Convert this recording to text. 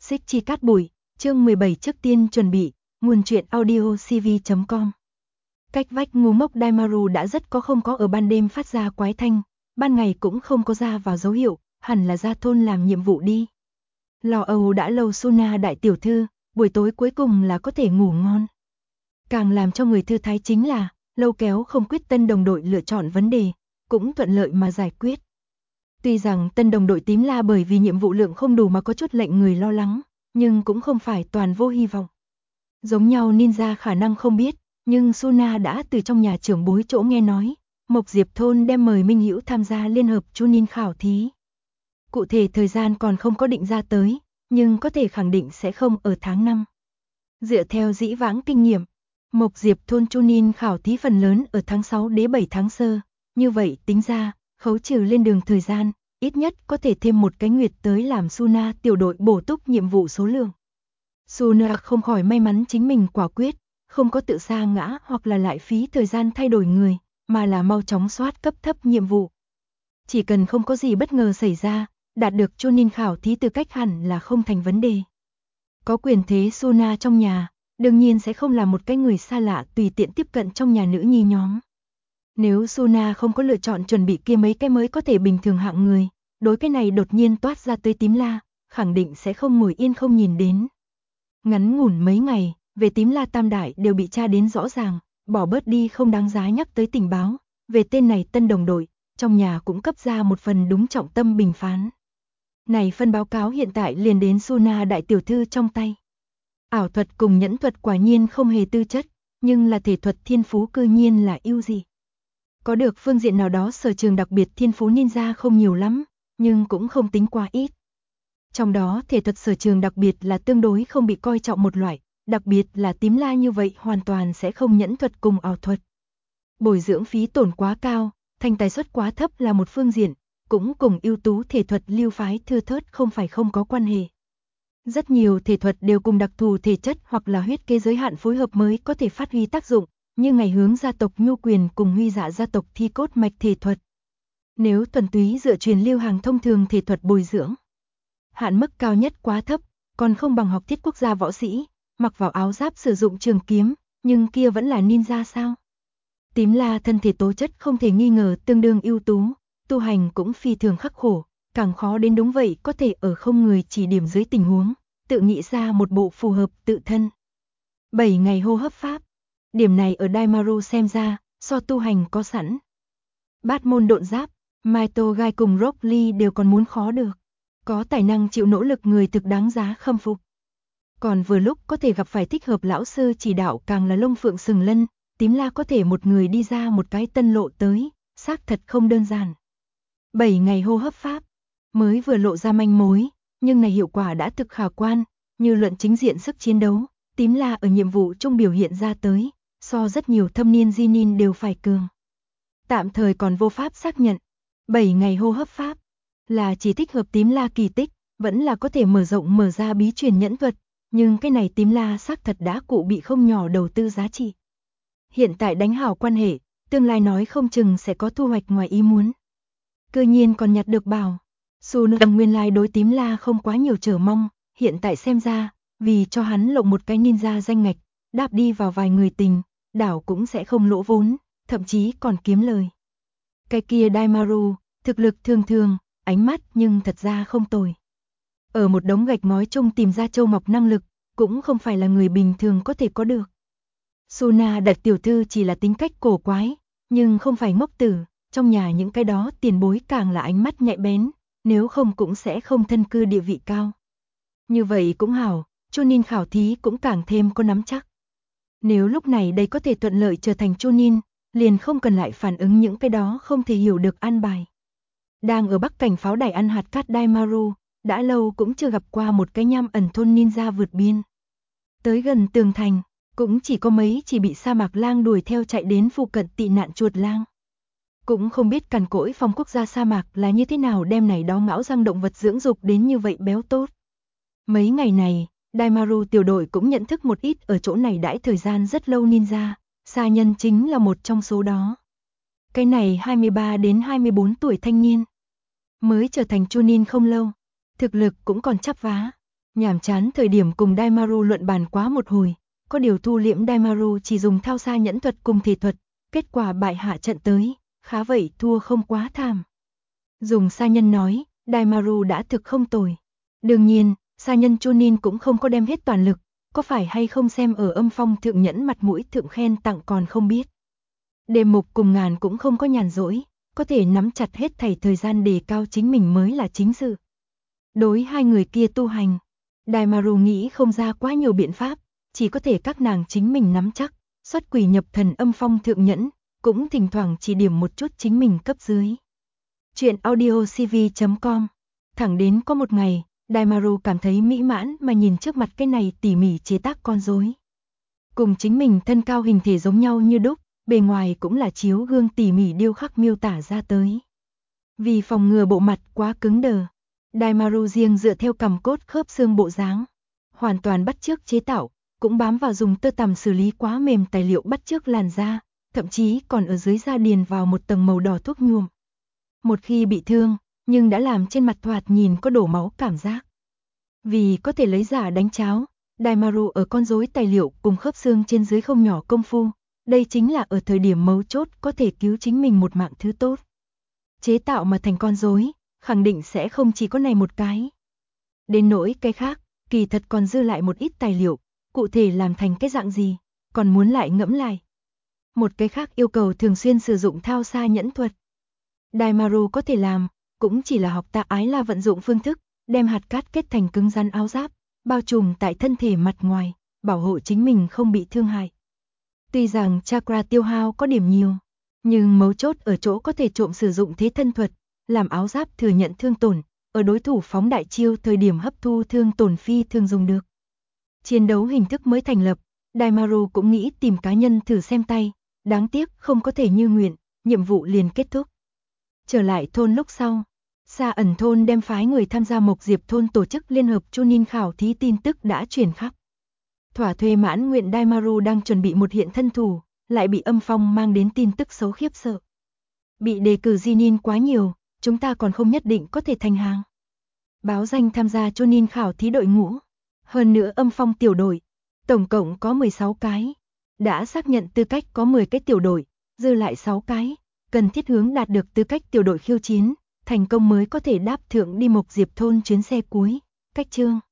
Xích chi cát bụi, chương 17 trước tiên chuẩn bị, nguồn truyện audio cv.com. Cách vách ngu mốc Daimaru đã rất không có ở ban đêm phát ra quái thanh, ban ngày cũng không có ra vào dấu hiệu, hẳn là ra thôn làm nhiệm vụ đi. Lo âu đã lâu Suna đại tiểu thư, buổi tối cuối cùng là có thể ngủ ngon. Càng làm cho người thư thái chính là, lâu kéo không quyết tân đồng đội lựa chọn vấn đề, cũng thuận lợi mà giải quyết. Tuy rằng tân đồng đội tím la bởi vì nhiệm vụ lượng không đủ mà có chút lệnh người lo lắng, nhưng cũng không phải toàn vô hy vọng. Giống nhau ninja khả năng không biết, nhưng Suna đã từ trong nhà trưởng bối chỗ nghe nói, Mộc Diệp thôn đem mời Minh Hữu tham gia liên hợp Chunin khảo thí. Cụ thể thời gian còn không có định ra tới, nhưng có thể khẳng định sẽ không ở tháng 5. Dựa theo dĩ vãng kinh nghiệm, Mộc Diệp thôn Chunin khảo thí phần lớn ở tháng 6 đến 7 tháng sơ, như vậy tính ra, khấu trừ lên đường thời gian, ít nhất có thể thêm một cái nguyệt tới làm Suna tiểu đội bổ túc nhiệm vụ số lượng. Suna không khỏi may mắn chính mình quả quyết, không có tự sa ngã hoặc là lại phí thời gian thay đổi người, mà là mau chóng soát cấp thấp nhiệm vụ. Chỉ cần không có gì bất ngờ xảy ra, đạt được Chunin khảo thí tư cách hẳn là không thành vấn đề. Có quyền thế Suna trong nhà, đương nhiên sẽ không là một cái người xa lạ tùy tiện tiếp cận trong nhà nữ nhi nhóm. Nếu Suna không có lựa chọn chuẩn bị kia mấy cái mới có thể bình thường hạng người, đối cái này đột nhiên toát ra tới tím la, khẳng định sẽ không ngồi yên không nhìn đến. Ngắn ngủn mấy ngày, về tím la tam đại đều bị tra đến rõ ràng, bỏ bớt đi không đáng giá nhắc tới tình báo, về tên này tân đồng đội, trong nhà cũng cấp ra một phần đúng trọng tâm bình phán. Này phân báo cáo hiện tại liền đến Suna đại tiểu thư trong tay. Ảo thuật cùng nhẫn thuật quả nhiên không hề tư chất, nhưng là thể thuật thiên phú cư nhiên là ưu gì. Có được phương diện nào đó sở trường đặc biệt thiên phú ninja không nhiều lắm, nhưng cũng không tính quá ít. Trong đó thể thuật sở trường đặc biệt là tương đối không bị coi trọng một loại, đặc biệt là tím la như vậy hoàn toàn sẽ không nhẫn thuật cùng ảo thuật. Bồi dưỡng phí tổn quá cao, thành tài suất quá thấp là một phương diện, cũng cùng ưu tú thể thuật lưu phái thưa thớt không phải không có quan hệ. Rất nhiều thể thuật đều cùng đặc thù thể chất hoặc là huyết kế giới hạn phối hợp mới có thể phát huy tác dụng, như ngày hướng gia tộc nhu quyền cùng huy dạ gia tộc thi cốt mạch thể thuật. Nếu thuần túy dựa truyền lưu hàng thông thường thể thuật bồi dưỡng, hạn mức cao nhất quá thấp, còn không bằng học thiết quốc gia võ sĩ, mặc vào áo giáp sử dụng trường kiếm, nhưng kia vẫn là ninja sao? Tím la thân thể tố chất không thể nghi ngờ tương đương ưu tú, tu hành cũng phi thường khắc khổ, càng khó đến đúng vậy có thể ở không người chỉ điểm dưới tình huống, tự nghĩ ra một bộ phù hợp tự thân. 7 ngày hô hấp pháp. Điểm này ở Daimaru xem ra, so tu hành có sẵn. Bát môn độn giáp, Maito Gai cùng Rock Lee đều còn muốn khó được. Có tài năng chịu nỗ lực người thực đáng giá khâm phục. Còn vừa lúc có thể gặp phải thích hợp lão sư chỉ đạo càng là lông phượng sừng lân, tím la có thể một người đi ra một cái tân lộ tới, xác thật không đơn giản. 7 ngày hô hấp pháp, mới vừa lộ ra manh mối, nhưng này hiệu quả đã thực khả quan, như luận chính diện sức chiến đấu, tím la ở nhiệm vụ chung biểu hiện ra tới, so rất nhiều thâm niên Jinin đều phải cường. Tạm thời còn vô pháp xác nhận, 7 ngày hô hấp pháp, là chỉ thích hợp tím la kỳ tích, vẫn là có thể mở rộng mở ra bí truyền nhẫn thuật, nhưng cái này tím la xác thật đã cụ bị không nhỏ đầu tư giá trị. Hiện tại đánh hảo quan hệ, tương lai nói không chừng sẽ có thu hoạch ngoài ý muốn. Cơ nhiên còn nhặt được bảo, Suna nguyên lai đối tím la không quá nhiều chờ mong, hiện tại xem ra, vì cho hắn lộng một cái ninja danh ngạch, đáp đi vào vài người tình, đảo cũng sẽ không lỗ vốn, thậm chí còn kiếm lời. Cái kia Daimaru, thực lực thường thường, ánh mắt nhưng thật ra không tồi. Ở một đống gạch ngói chung tìm ra châu mọc năng lực, cũng không phải là người bình thường có thể có được. Suna đại tiểu thư chỉ là tính cách cổ quái, nhưng không phải ngốc tử, trong nhà những cái đó tiền bối càng là ánh mắt nhạy bén, nếu không cũng sẽ không thân cư địa vị cao. Như vậy cũng hảo, Chunin khảo thí cũng càng thêm có nắm chắc. Nếu lúc này đây có thể thuận lợi trở thành Chunin, liền không cần lại phản ứng những cái đó không thể hiểu được an bài. Đang ở bắc cảnh pháo đài ăn hạt cát Daimaru, đã lâu cũng chưa gặp qua một cái nham ẩn thôn ninja vượt biên. Tới gần tường thành, cũng chỉ có mấy chỉ bị sa mạc lang đuổi theo chạy đến phụ cận tị nạn chuột lang. Cũng không biết cằn cỗi phong quốc gia sa mạc là như thế nào đem này đó ngão răng động vật dưỡng dục đến như vậy béo tốt. Mấy ngày này, Daimaru tiểu đội cũng nhận thức một ít ở chỗ này đãi thời gian rất lâu ninja, Sa Nhân chính là một trong số đó. Cái này 23 đến 24 tuổi thanh niên, mới trở thành Chunin không lâu, thực lực cũng còn chắp vá, Nhàm chán thời điểm cùng Daimaru luận bàn quá một hồi, có điều thu liễm Daimaru chỉ dùng thao xa nhẫn thuật cùng thể thuật, kết quả bại hạ trận tới, khá vậy thua không quá thảm. Dùng sa nhân nói, Daimaru đã thực không tồi. Đương nhiên, sa nhân Chunin cũng không có đem hết toàn lực, có phải hay không xem ở âm phong thượng nhẫn mặt mũi thượng khen tặng còn không biết. Đêm mục cùng ngàn cũng không có nhàn rỗi, có thể nắm chặt hết thảy thời gian đề cao chính mình mới là chính sự. Đối hai người kia tu hành, Daimaru nghĩ không ra quá nhiều biện pháp, chỉ có thể các nàng chính mình nắm chắc, xuất quỷ nhập thần âm phong thượng nhẫn, cũng thỉnh thoảng chỉ điểm một chút chính mình cấp dưới. Chuyện audiocv.com. Thẳng đến có một ngày, Daimaru cảm thấy mỹ mãn mà nhìn trước mặt cái này tỉ mỉ chế tác con rối. Cùng chính mình thân cao hình thể giống nhau như đúc, bề ngoài cũng là chiếu gương tỉ mỉ điêu khắc miêu tả ra tới. Vì phòng ngừa bộ mặt quá cứng đờ, Daimaru riêng dựa theo cằm cốt khớp xương bộ dáng, hoàn toàn bắt chước chế tạo, cũng bám vào dùng tơ tằm xử lý quá mềm tài liệu bắt chước làn da, thậm chí còn ở dưới da điền vào một tầng màu đỏ thuốc nhuộm. Một khi bị thương, nhưng đã làm trên mặt thoạt nhìn có đổ máu cảm giác. Vì có thể lấy giả đánh cháo, Daimaru ở con rối tài liệu cùng khớp xương trên dưới không nhỏ công phu, đây chính là ở thời điểm mấu chốt có thể cứu chính mình một mạng thứ tốt. Chế tạo mà thành con rối, khẳng định sẽ không chỉ có này một cái. Đến nỗi cái khác, kỳ thật còn dư lại một ít tài liệu, cụ thể làm thành cái dạng gì, còn muốn lại ngẫm lại. Một cái khác yêu cầu thường xuyên sử dụng thao xa nhẫn thuật. Daimaru có thể làm, cũng chỉ là học tạ ái là vận dụng phương thức, đem hạt cát kết thành cứng rắn áo giáp, bao trùm tại thân thể mặt ngoài, bảo hộ chính mình không bị thương hại. Tuy rằng chakra tiêu hao có điểm nhiều, nhưng mấu chốt ở chỗ có thể trộm sử dụng thế thân thuật, làm áo giáp thừa nhận thương tổn, ở đối thủ phóng đại chiêu thời điểm hấp thu thương tổn phi thường dùng được. Chiến đấu hình thức mới thành lập, Daimaru cũng nghĩ tìm cá nhân thử xem tay, đáng tiếc không có thể như nguyện, nhiệm vụ liền kết thúc. Trở lại thôn lúc sau, Sa ẩn thôn đem phái người tham gia Mộc Diệp thôn tổ chức liên hợp Chunin khảo thí tin tức đã truyền khắp. Thỏa thuê mãn nguyện Daimaru đang chuẩn bị một hiện thân thủ, lại bị âm phong mang đến tin tức xấu khiếp sợ. Bị đề cử Chunin quá nhiều, chúng ta còn không nhất định có thể thành hàng. Báo danh tham gia Chunin khảo thí đội ngũ. Hơn nữa âm phong tiểu đội, tổng cộng có 16 cái. Đã xác nhận tư cách có 10 cái tiểu đội, dư lại 6 cái. Cần thiết hướng đạt được tư cách tiểu đội khiêu chiến, thành công mới có thể đáp thượng đi Mộc Diệp thôn chuyến xe cuối. Cách chương